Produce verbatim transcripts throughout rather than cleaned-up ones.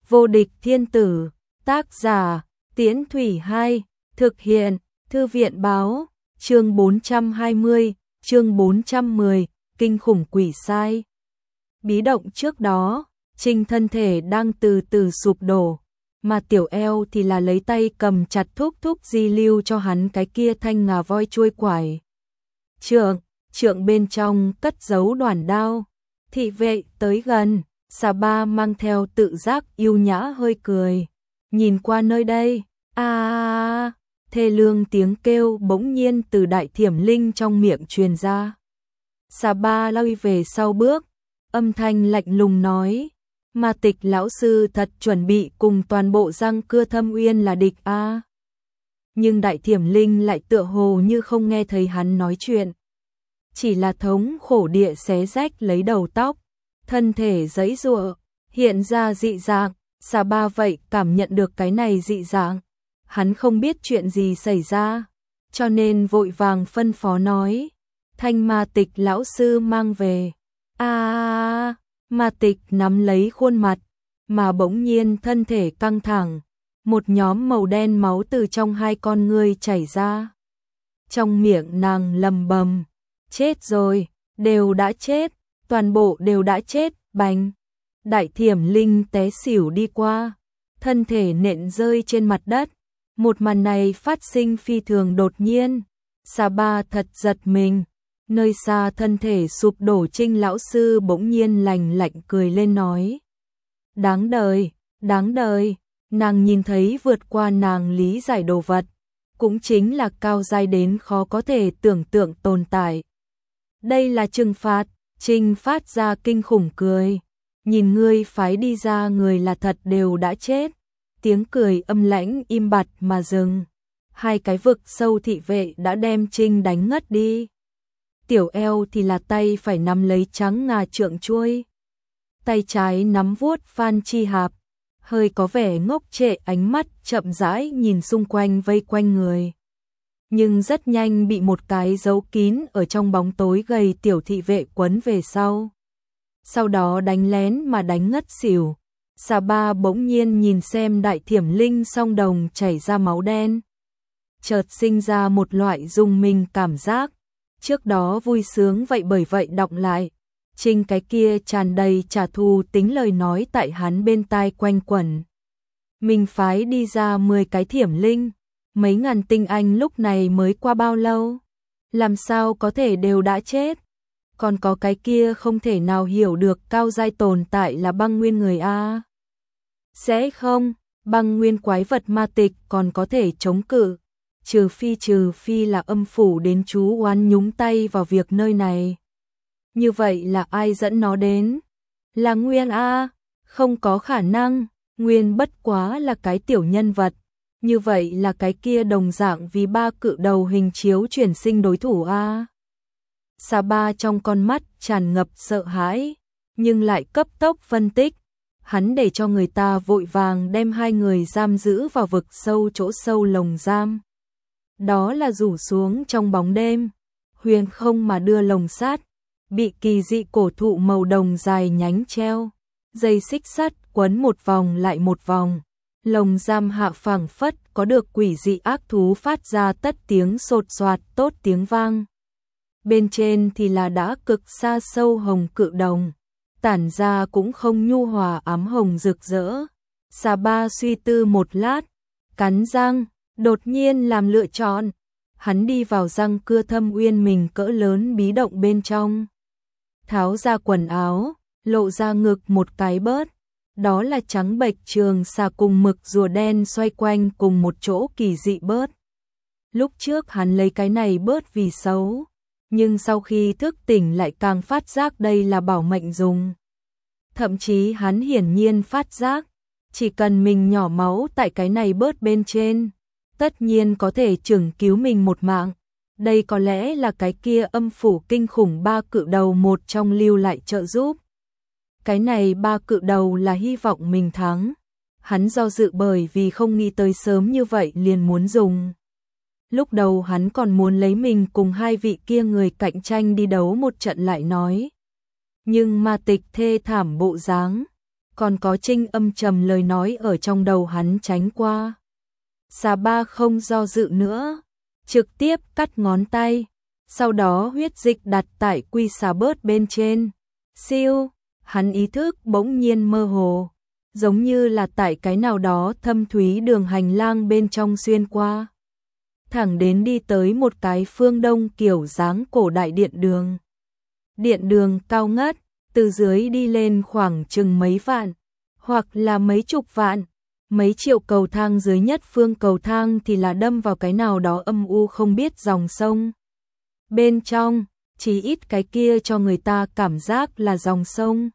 Vô địch thiên tử, tác giả, Tiễn Thủy hai, thực hiện, Thư viện báo, chương bốn trăm hai mươi, chương bốn trăm mười, kinh khủng quỷ sai. Bí động trước đó, Trinh thân thể đang từ từ sụp đổ, mà Tiểu Eo thì là lấy tay cầm chặt thúc thúc di lưu cho hắn cái kia thanh ngà voi chuôi quải. Trượng, trượng bên trong cất giấu đoản đao. Thị vệ tới gần, Xà Ba mang theo tự giác yêu nhã hơi cười. Nhìn qua nơi đây, a à, thê lương tiếng kêu bỗng nhiên từ Đại Thiểm Linh trong miệng truyền ra. Xà Ba lui về sau bước, âm thanh lạnh lùng nói, Ma Tịch lão sư thật chuẩn bị cùng toàn bộ Giang Cưa Thâm Uyên là địch a. À. Nhưng Đại Thiểm Linh lại tựa hồ như không nghe thấy hắn nói chuyện. Chỉ là thống khổ địa xé rách lấy đầu tóc, thân thể giãy giụa, hiện ra dị dạng. Xà Ba vậy cảm nhận được cái này dị dạng, hắn không biết chuyện gì xảy ra, cho nên vội vàng phân phó nói, thanh Ma Tịch lão sư mang về. A à, Ma Tịch nắm lấy khuôn mặt, mà bỗng nhiên thân thể căng thẳng, một nhóm màu đen máu từ trong hai con ngươi chảy ra. Trong miệng nàng lầm bầm, chết rồi, đều đã chết, toàn bộ đều đã chết, bành. Đại Thiểm Linh té xỉu đi qua, thân thể nện rơi trên mặt đất. Một màn này phát sinh phi thường đột nhiên, Xà Ba thật giật mình. Nơi xa thân thể sụp đổ Trinh lão sư bỗng nhiên lành lạnh cười lên nói, đáng đời, đáng đời. Nàng nhìn thấy vượt qua nàng lý giải đồ vật, cũng chính là cao giai đến khó có thể tưởng tượng tồn tại. Đây là trừng phạt. Trinh phát ra kinh khủng cười, nhìn ngươi phái đi ra người là thật đều đã chết. Tiếng cười âm lãnh im bặt mà dừng. Hai cái vực sâu thị vệ đã đem Trinh đánh ngất đi. Tiểu Eo thì là tay phải nắm lấy trắng ngà trượng chuôi, tay trái nắm vuốt Phan Chi Hạp, hơi có vẻ ngốc trệ, ánh mắt chậm rãi nhìn xung quanh vây quanh người. Nhưng rất nhanh bị một cái giấu kín ở trong bóng tối gầy tiểu thị vệ quấn về sau. Sau đó đánh lén mà đánh ngất xỉu. Xà Ba bỗng nhiên nhìn xem Đại Thiểm Linh song đồng chảy ra máu đen, chợt sinh ra một loại rùng mình cảm giác. Trước đó vui sướng vậy bởi vậy đọng lại. Trinh cái kia tràn đầy trả thù tính lời nói tại hắn bên tai quanh quẩn. Mình phái đi ra mười cái Thiểm Linh, mấy ngàn tinh anh lúc này mới qua bao lâu? Làm sao có thể đều đã chết? Còn có cái kia không thể nào hiểu được cao giai tồn tại là băng nguyên người a. Sẽ không, băng nguyên quái vật Ma Tịch còn có thể chống cự, trừ phi trừ phi là âm phủ đến chú oán nhúng tay vào việc nơi này. Như vậy là ai dẫn nó đến? Là Nguyên a, không có khả năng, Nguyên bất quá là cái tiểu nhân vật. Như vậy là cái kia đồng dạng vì ba cự đầu hình chiếu chuyển sinh đối thủ a. Xà Ba trong con mắt tràn ngập sợ hãi, nhưng lại cấp tốc phân tích. Hắn để cho người ta vội vàng đem hai người giam giữ vào vực sâu chỗ sâu lồng giam. Đó là rủ xuống trong bóng đêm, huyền không mà đưa lồng sắt, bị kỳ dị cổ thụ màu đồng dài nhánh treo, dây xích sắt quấn một vòng lại một vòng. Lồng giam hạ phảng phất có được quỷ dị ác thú phát ra tất tiếng sột soạt tốt tiếng vang. Bên trên thì là đã cực xa sâu hồng cự đồng, tản ra cũng không nhu hòa ám hồng rực rỡ. Xà Ba suy tư một lát, cắn răng, đột nhiên làm lựa chọn. Hắn đi vào Giang Cưa Thâm Uyên mình cỡ lớn bí động bên trong, tháo ra quần áo, lộ ra ngực một cái bớt. Đó là trắng bệch trường xà cùng mực rùa đen xoay quanh cùng một chỗ kỳ dị bớt. Lúc trước hắn lấy cái này bớt vì xấu, nhưng sau khi thức tỉnh lại càng phát giác đây là bảo mệnh dùng. Thậm chí hắn hiển nhiên phát giác, chỉ cần mình nhỏ máu tại cái này bớt bên trên, tất nhiên có thể chừng cứu mình một mạng. Đây có lẽ là cái kia âm phủ kinh khủng ba cự đầu một trong lưu lại trợ giúp. Cái này ba cự đầu là hy vọng mình thắng. Hắn do dự bởi vì không nghĩ tới sớm như vậy liền muốn dùng. Lúc đầu hắn còn muốn lấy mình cùng hai vị kia người cạnh tranh đi đấu một trận lại nói. Nhưng Ma Tịch thê thảm bộ dáng, còn có Trinh âm trầm lời nói ở trong đầu hắn tránh qua. Xà ba không do dự nữa, trực tiếp cắt ngón tay, sau đó huyết dịch đặt tại quy xà bớt bên trên. Siêu, hắn ý thức bỗng nhiên mơ hồ, giống như là tại cái nào đó thâm thúy đường hành lang bên trong xuyên qua. Thẳng đến đi tới một cái phương đông kiểu dáng cổ đại điện đường. Điện đường cao ngất, từ dưới đi lên khoảng chừng mấy vạn, hoặc là mấy chục vạn, mấy triệu cầu thang dưới nhất phương cầu thang thì là đâm vào cái nào đó âm u không biết dòng sông. Bên trong, chỉ ít cái kia cho người ta cảm giác là dòng sông.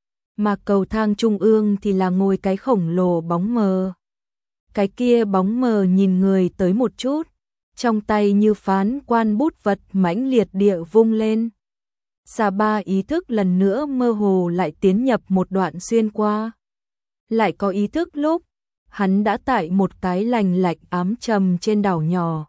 Mà cầu thang trung ương thì là ngồi cái khổng lồ bóng mờ. Cái kia bóng mờ nhìn người tới một chút, trong tay như phán quan bút vật mãnh liệt địa vung lên. Xà ba ý thức lần nữa mơ hồ lại tiến nhập một đoạn xuyên qua. Lại có ý thức lúc, hắn đã tại một cái lành lạch ám trầm trên đảo nhỏ.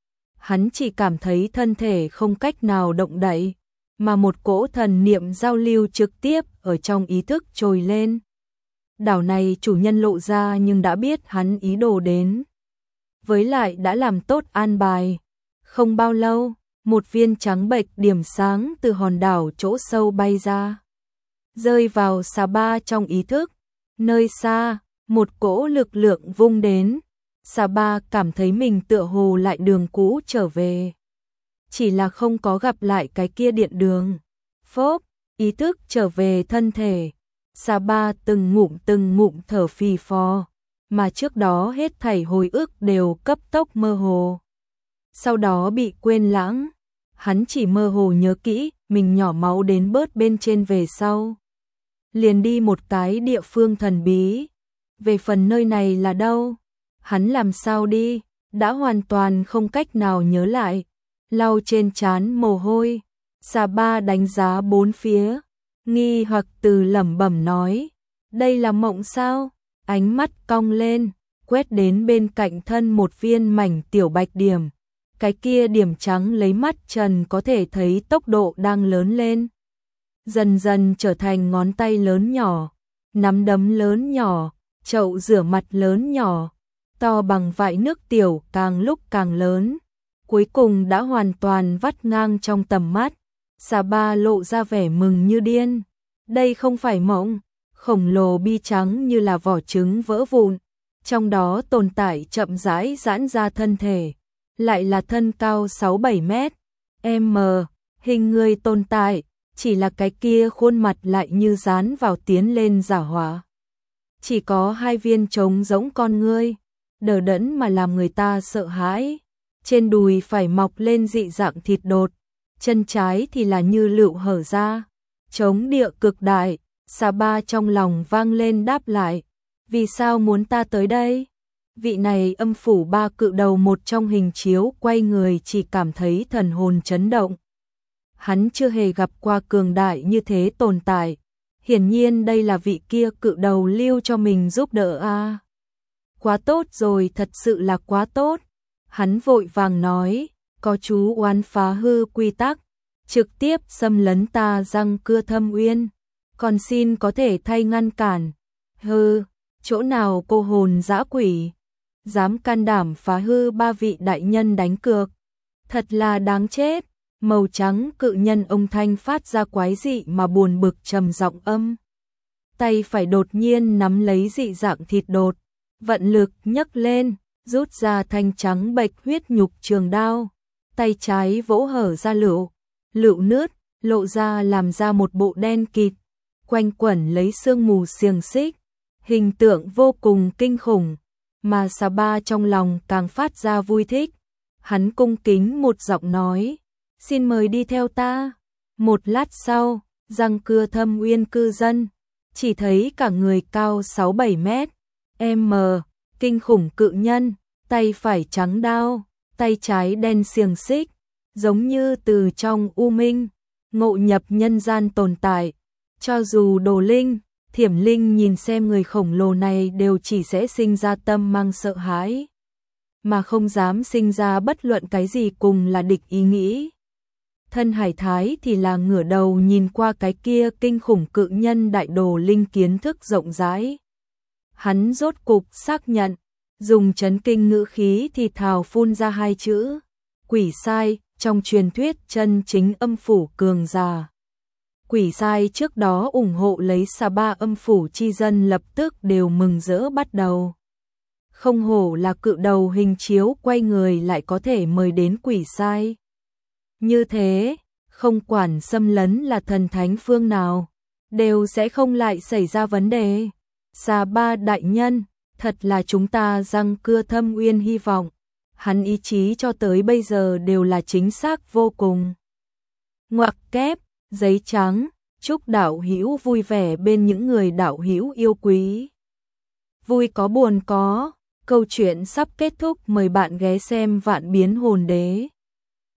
Hắn chỉ cảm thấy thân thể không cách nào động đậy, mà một cỗ thần niệm giao lưu trực tiếp ở trong ý thức trồi lên. Đảo này chủ nhân lộ ra nhưng đã biết hắn ý đồ đến. Với lại đã làm tốt an bài. Không bao lâu, một viên trắng bệch điểm sáng từ hòn đảo chỗ sâu bay ra. Rơi vào xà ba trong ý thức. Nơi xa, một cỗ lực lượng vung đến. Xà ba cảm thấy mình tựa hồ lại đường cũ trở về. Chỉ là không có gặp lại cái kia điện đường. Phốp, ý thức trở về thân thể. Xà ba từng ngụm từng ngụm thở phì phò, mà trước đó hết thảy hồi ức đều cấp tốc mơ hồ. Sau đó bị quên lãng, hắn chỉ mơ hồ nhớ kỹ, mình nhỏ máu đến bớt bên trên về sau. Liền đi một cái địa phương thần bí. Về phần nơi này là đâu? Hắn làm sao đi? Đã hoàn toàn không cách nào nhớ lại. Lau trên trán mồ hôi. Xà ba đánh giá bốn phía. Nghi hoặc từ lẩm bẩm nói. Đây là mộng sao? Ánh mắt cong lên, quét đến bên cạnh thân một viên mảnh tiểu bạch điểm. Cái kia điểm trắng lấy mắt trần có thể thấy tốc độ đang lớn lên. Dần dần trở thành ngón tay lớn nhỏ, nắm đấm lớn nhỏ, chậu rửa mặt lớn nhỏ, to bằng vại nước tiểu càng lúc càng lớn. Cuối cùng đã hoàn toàn vắt ngang trong tầm mắt. Xà ba lộ ra vẻ mừng như điên. Đây không phải mộng. Khổng lồ bi trắng như là vỏ trứng vỡ vụn. Trong đó tồn tại chậm rãi giãn ra thân thể. Lại là thân cao sáu bảy mét. M. Hình người tồn tại. Chỉ là cái kia khuôn mặt lại như dán vào tiến lên giả hỏa. Chỉ có hai viên trống giống con ngươi. Đờ đẫn mà làm người ta sợ hãi. Trên đùi phải mọc lên dị dạng thịt đột. Chân trái thì là như lựu hở ra. Trống địa cực đại. Xà ba trong lòng vang lên đáp lại. Vì sao muốn ta tới đây? Vị này âm phủ ba cự đầu một trong hình chiếu quay người chỉ cảm thấy thần hồn chấn động. Hắn chưa hề gặp qua cường đại như thế tồn tại. Hiển nhiên đây là vị kia cự đầu lưu cho mình giúp đỡ a. À, quá tốt rồi, thật sự là quá tốt. Hắn vội vàng nói, có chú oán phá hư quy tắc, trực tiếp xâm lấn ta răng cưa thâm uyên. Còn xin có thể thay ngăn cản. Hừ, chỗ nào cô hồn dã quỷ, dám can đảm phá hư ba vị đại nhân đánh cược. Thật là đáng chết. Màu trắng cự nhân ông thanh phát ra quái dị mà buồn bực trầm giọng âm. Tay phải đột nhiên nắm lấy dị dạng thịt đột, vận lực nhấc lên, rút ra thanh trắng bạch huyết nhục trường đao. Tay trái vỗ hở ra lựu, lựu nứt, lộ ra làm ra một bộ đen kịt, quanh quẩn lấy sương mù xiềng xích, hình tượng vô cùng kinh khủng, mà xà ba trong lòng càng phát ra vui thích. Hắn cung kính một giọng nói, xin mời đi theo ta. Một lát sau, răng cưa thâm uyên cư dân, chỉ thấy cả người cao sáu bảy mét, M, kinh khủng cự nhân, tay phải trắng đao, tay trái đen xiềng xích, giống như từ trong u minh, ngộ nhập nhân gian tồn tại. Cho dù đồ linh, thiểm linh nhìn xem người khổng lồ này đều chỉ sẽ sinh ra tâm mang sợ hãi, mà không dám sinh ra bất luận cái gì cùng là địch ý nghĩ. Thân Hải Thái thì là ngửa đầu nhìn qua cái kia kinh khủng cự nhân đại đồ linh kiến thức rộng rãi. Hắn rốt cục xác nhận, dùng chấn kinh ngữ khí thì thào phun ra hai chữ, quỷ sai, trong truyền thuyết chân chính âm phủ cường giả. Quỷ sai trước đó ủng hộ lấy xà ba âm phủ chi dân lập tức đều mừng rỡ bắt đầu. Không hổ là cự đầu hình chiếu quay người lại có thể mời đến quỷ sai. Như thế, không quản xâm lấn là thần thánh phương nào, đều sẽ không lại xảy ra vấn đề. Xà ba đại nhân, thật là chúng ta răng cưa thâm uyên hy vọng. Hắn ý chí cho tới bây giờ đều là chính xác vô cùng. Ngoặc kép, giấy trắng, chúc đạo hữu vui vẻ bên những người đạo hữu yêu quý. Vui có buồn có, câu chuyện sắp kết thúc, mời bạn ghé xem Vạn Biến Hồn Đế.